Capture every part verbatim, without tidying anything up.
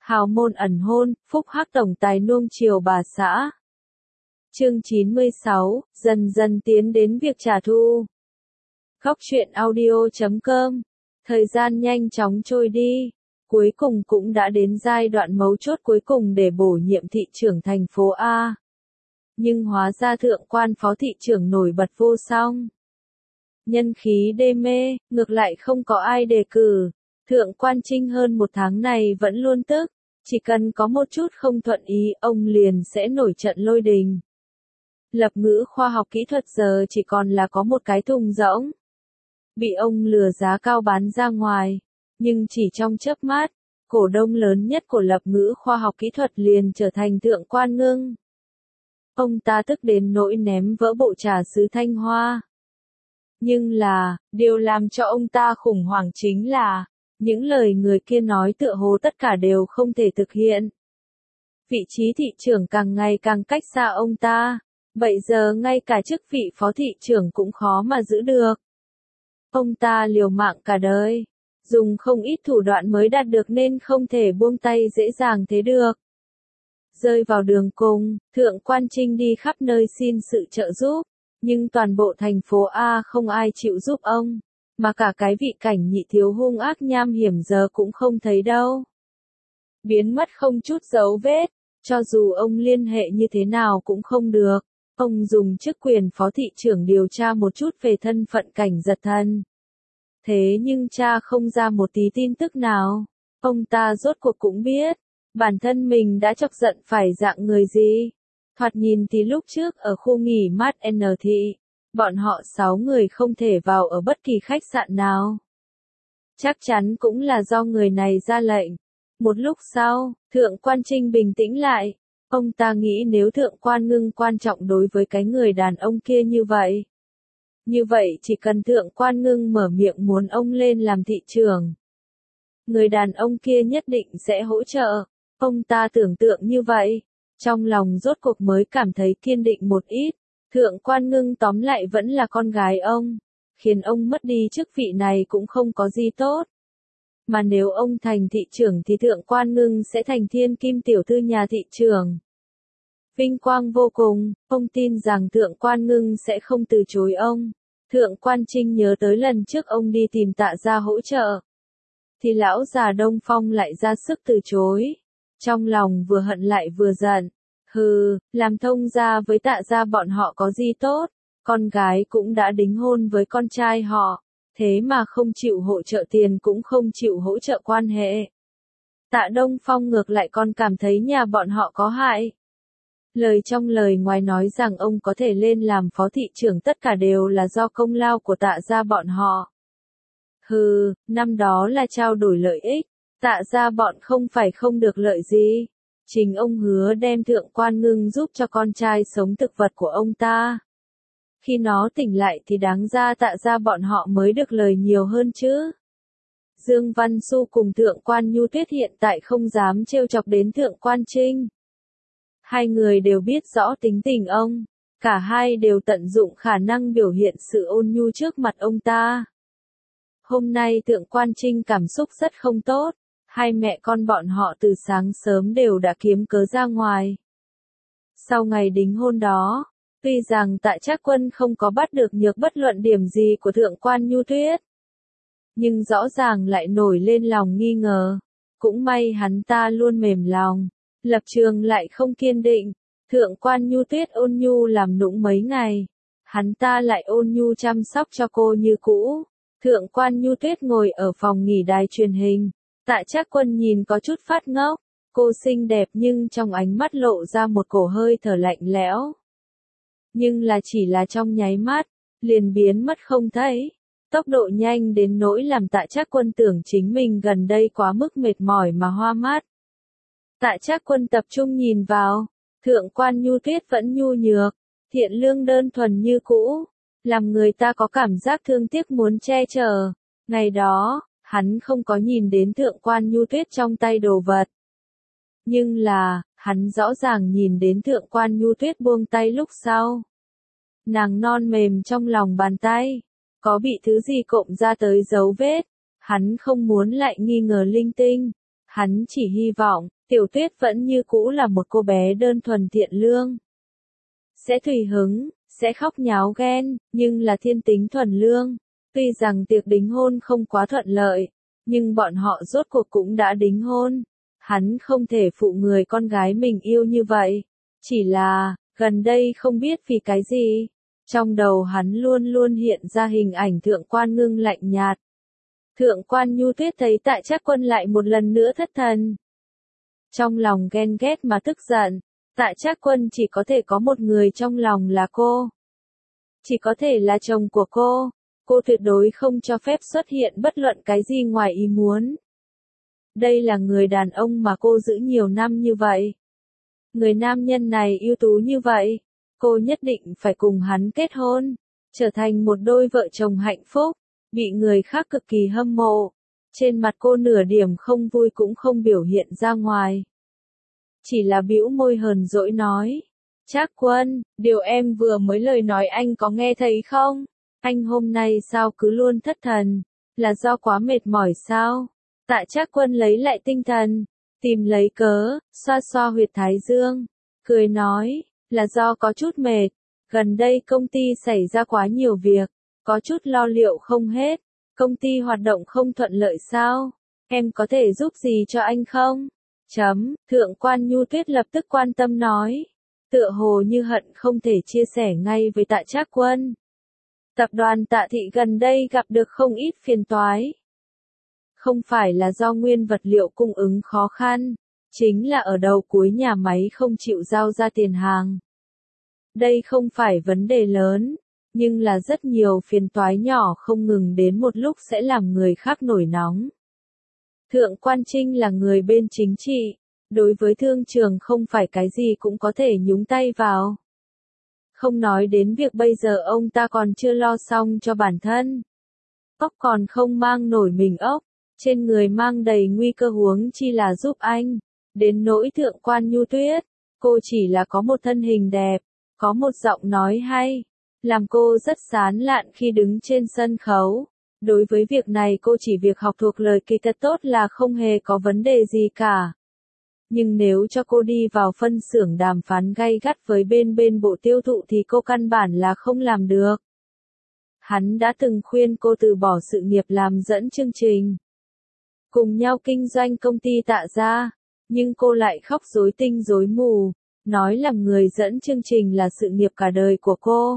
Hào môn ẩn hôn, phúc hắc tổng tài nuông chiều bà xã. Chương chín mươi sáu, dần dần tiến đến việc trả thù. Góc truyện audio chấm com. Thời gian nhanh chóng trôi đi, cuối cùng cũng đã đến giai đoạn mấu chốt cuối cùng để bổ nhiệm thị trưởng thành phố A. Nhưng hóa ra thượng quan phó thị trưởng nổi bật vô song. Nhân khí đê mê, ngược lại không có ai đề cử. Thượng quan Trinh hơn một tháng này vẫn luôn tức, chỉ cần có một chút không thuận ý ông liền sẽ nổi trận lôi đình. Lập ngữ khoa học kỹ thuật giờ chỉ còn là có một cái thùng rỗng. Bị ông lừa giá cao bán ra ngoài, nhưng chỉ trong chớp mắt, cổ đông lớn nhất của lập ngữ khoa học kỹ thuật liền trở thành thượng quan Ngưng. Ông ta tức đến nỗi ném vỡ bộ trà sứ Thanh Hoa. Nhưng là, điều làm cho ông ta khủng hoảng chính là, những lời người kia nói tựa hồ tất cả đều không thể thực hiện. Vị trí thị trưởng càng ngày càng cách xa ông ta, bây giờ ngay cả chức vị phó thị trưởng cũng khó mà giữ được. Ông ta liều mạng cả đời, dùng không ít thủ đoạn mới đạt được nên không thể buông tay dễ dàng thế được. Rơi vào đường cùng, thượng quan Trinh đi khắp nơi xin sự trợ giúp, nhưng toàn bộ thành phố A không ai chịu giúp ông, mà cả cái vị cảnh nhị thiếu hung ác nham hiểm giờ cũng không thấy đâu. Biến mất không chút dấu vết, cho dù ông liên hệ như thế nào cũng không được. Ông dùng chức quyền phó thị trưởng điều tra một chút về thân phận cảnh giật thần. Thế nhưng cha không ra một tí tin tức nào. Ông ta rốt cuộc cũng biết, bản thân mình đã chọc giận phải dạng người gì. Thoạt nhìn thì lúc trước ở khu nghỉ mát N thị, bọn họ sáu người không thể vào ở bất kỳ khách sạn nào. Chắc chắn cũng là do người này ra lệnh. Một lúc sau, thượng quan Trinh bình tĩnh lại. Ông ta nghĩ nếu thượng quan Ngưng quan trọng đối với cái người đàn ông kia như vậy. Như vậy chỉ cần thượng quan Ngưng mở miệng muốn ông lên làm thị trưởng. Người đàn ông kia nhất định sẽ hỗ trợ. Ông ta tưởng tượng như vậy. Trong lòng rốt cuộc mới cảm thấy kiên định một ít. Thượng quan Ngưng tóm lại vẫn là con gái ông. Khiến ông mất đi chức vị này cũng không có gì tốt. Mà nếu ông thành thị trưởng thì thượng quan Ngưng sẽ thành thiên kim tiểu thư nhà thị trưởng. Vinh quang vô cùng, ông tin rằng thượng quan Ngưng sẽ không từ chối ông. Thượng quan Trinh nhớ tới lần trước ông đi tìm Tạ Gia hỗ trợ. Thì lão già Đông Phong lại ra sức từ chối. Trong lòng vừa hận lại vừa giận. Hừ, làm thông gia với Tạ Gia bọn họ có gì tốt. Con gái cũng đã đính hôn với con trai họ. Thế mà không chịu hỗ trợ tiền cũng không chịu hỗ trợ quan hệ. Tạ Đông Phong ngược lại còn cảm thấy nhà bọn họ có hại. Lời trong lời ngoài nói rằng ông có thể lên làm phó thị trưởng tất cả đều là do công lao của Tạ Gia bọn họ. Hừ, năm đó là trao đổi lợi ích, Tạ Gia bọn không phải không được lợi gì. Chính ông hứa đem thượng quan Ngưng giúp cho con trai sống thực vật của ông ta. Khi nó tỉnh lại thì đáng ra Tạ Gia bọn họ mới được lời nhiều hơn chứ. Dương Văn Xu cùng thượng quan Nhu Tuyết hiện tại không dám trêu chọc đến thượng quan Trinh. Hai người đều biết rõ tính tình ông, cả hai đều tận dụng khả năng biểu hiện sự ôn nhu trước mặt ông ta. Hôm nay thượng quan Trinh cảm xúc rất không tốt, hai mẹ con bọn họ từ sáng sớm đều đã kiếm cớ ra ngoài. Sau ngày đính hôn đó, tuy rằng Tạ Trác Quân không có bắt được nhược bất luận điểm gì của thượng quan Nhu Tuyết, nhưng rõ ràng lại nổi lên lòng nghi ngờ. Cũng may hắn ta luôn mềm lòng, lập trường lại không kiên định. Thượng quan Nhu Tuyết ôn nhu làm nũng mấy ngày, hắn ta lại ôn nhu chăm sóc cho cô như cũ. Thượng quan Nhu Tuyết ngồi ở phòng nghỉ đài truyền hình, Tạ Trác Quân nhìn có chút phát ngốc. Cô xinh đẹp nhưng trong ánh mắt lộ ra một cổ hơi thở lạnh lẽo. Nhưng là chỉ là trong nháy mắt, liền biến mất không thấy. Tốc độ nhanh đến nỗi làm Tạ Trác Quân tưởng chính mình gần đây quá mức mệt mỏi mà hoa mắt. Tạ Trác Quân tập trung nhìn vào, thượng quan Nhu Tuyết vẫn nhu nhược, thiện lương đơn thuần như cũ, làm người ta có cảm giác thương tiếc muốn che chở. Ngày đó, hắn không có nhìn đến thượng quan Nhu Tuyết trong tay đồ vật. Nhưng là, hắn rõ ràng nhìn đến thượng quan Nhu Tuyết buông tay lúc sau. Nàng non mềm trong lòng bàn tay, có bị thứ gì cộm ra tới dấu vết, hắn không muốn lại nghi ngờ linh tinh. Hắn chỉ hy vọng, Tiểu Tuyết vẫn như cũ là một cô bé đơn thuần thiện lương. Sẽ tùy hứng, sẽ khóc nháo ghen, nhưng là thiên tính thuần lương. Tuy rằng tiệc đính hôn không quá thuận lợi, nhưng bọn họ rốt cuộc cũng đã đính hôn. Hắn không thể phụ người con gái mình yêu như vậy. Chỉ là, gần đây không biết vì cái gì, trong đầu hắn luôn luôn hiện ra hình ảnh Thượng Quan Ngưng lạnh nhạt. Thượng Quan Nhu Tuyết thấy Tạ Trác Quân lại một lần nữa thất thần. Trong lòng ghen ghét mà tức giận, Tạ Trác Quân chỉ có thể có một người trong lòng là cô. Chỉ có thể là chồng của cô, cô tuyệt đối không cho phép xuất hiện bất luận cái gì ngoài ý muốn. Đây là người đàn ông mà cô giữ nhiều năm như vậy. Người nam nhân này ưu tú như vậy, cô nhất định phải cùng hắn kết hôn, trở thành một đôi vợ chồng hạnh phúc, bị người khác cực kỳ hâm mộ. Trên mặt cô nửa điểm không vui cũng không biểu hiện ra ngoài. Chỉ là bĩu môi hờn dỗi nói, Trác Quân, điều em vừa mới lời nói anh có nghe thấy không? Anh hôm nay sao cứ luôn thất thần, là do quá mệt mỏi sao? Tạ Trác Quân lấy lại tinh thần, tìm lấy cớ, xoa xoa huyệt thái dương, cười nói, là do có chút mệt, gần đây công ty xảy ra quá nhiều việc, có chút lo liệu không hết, công ty hoạt động không thuận lợi sao? Em có thể giúp gì cho anh không? Chấm, Thượng Quan Nhu Tuyết lập tức quan tâm nói, tựa hồ như hận không thể chia sẻ ngay với Tạ Trác Quân. Tập đoàn Tạ Thị gần đây gặp được không ít phiền toái. Không phải là do nguyên vật liệu cung ứng khó khăn, chính là ở đầu cuối nhà máy không chịu giao ra tiền hàng. Đây không phải vấn đề lớn, nhưng là rất nhiều phiền toái nhỏ không ngừng đến một lúc sẽ làm người khác nổi nóng. Thượng Quan Trinh là người bên chính trị, đối với thương trường không phải cái gì cũng có thể nhúng tay vào. Không nói đến việc bây giờ ông ta còn chưa lo xong cho bản thân. Ốc còn không mang nổi mình ốc, trên người mang đầy nguy cơ huống chi là giúp anh. Đến nỗi Thượng Quan Nhu Tuyết, cô chỉ là có một thân hình đẹp, có một giọng nói hay, làm cô rất sán lạn khi đứng trên sân khấu. Đối với việc này cô chỉ việc học thuộc lời kịch thật tốt là không hề có vấn đề gì cả. Nhưng nếu cho cô đi vào phân xưởng đàm phán gay gắt với bên bên bộ tiêu thụ thì cô căn bản là không làm được. Hắn đã từng khuyên cô từ bỏ sự nghiệp làm dẫn chương trình, cùng nhau kinh doanh công ty Tạ gia, nhưng cô lại khóc rối tinh rối mù, nói làm người dẫn chương trình là sự nghiệp cả đời của cô.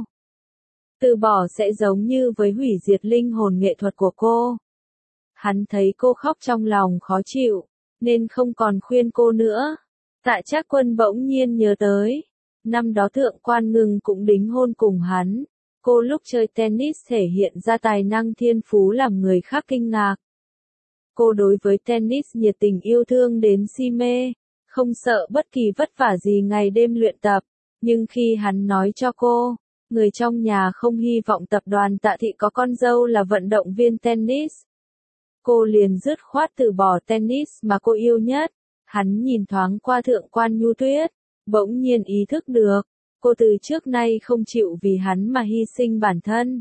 Từ bỏ sẽ giống như với hủy diệt linh hồn nghệ thuật của cô. Hắn thấy cô khóc trong lòng khó chịu, nên không còn khuyên cô nữa. Tạ Trác Quân bỗng nhiên nhớ tới, năm đó Thượng Quan Ngưng cũng đính hôn cùng hắn. Cô lúc chơi tennis thể hiện ra tài năng thiên phú làm người khác kinh ngạc. Cô đối với tennis nhiệt tình yêu thương đến si mê, không sợ bất kỳ vất vả gì ngày đêm luyện tập. Nhưng khi hắn nói cho cô, người trong nhà không hy vọng tập đoàn Tạ Thị có con dâu là vận động viên tennis, cô liền dứt khoát từ bỏ tennis mà cô yêu nhất. Hắn nhìn thoáng qua Thượng Quan Nhu Tuyết, bỗng nhiên ý thức được, cô từ trước nay không chịu vì hắn mà hy sinh bản thân.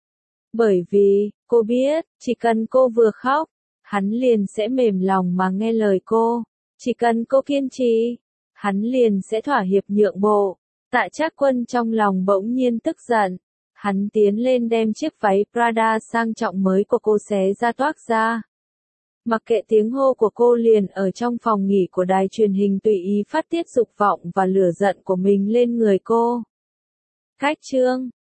Bởi vì, cô biết, chỉ cần cô vừa khóc, hắn liền sẽ mềm lòng mà nghe lời cô. Chỉ cần cô kiên trì, hắn liền sẽ thỏa hiệp nhượng bộ. Tạ Trác Quân trong lòng bỗng nhiên tức giận. Hắn tiến lên đem chiếc váy Prada sang trọng mới của cô xé ra toác ra. Mặc kệ tiếng hô của cô liền ở trong phòng nghỉ của đài truyền hình tùy ý phát tiết dục vọng và lửa giận của mình lên người cô. Khách trương,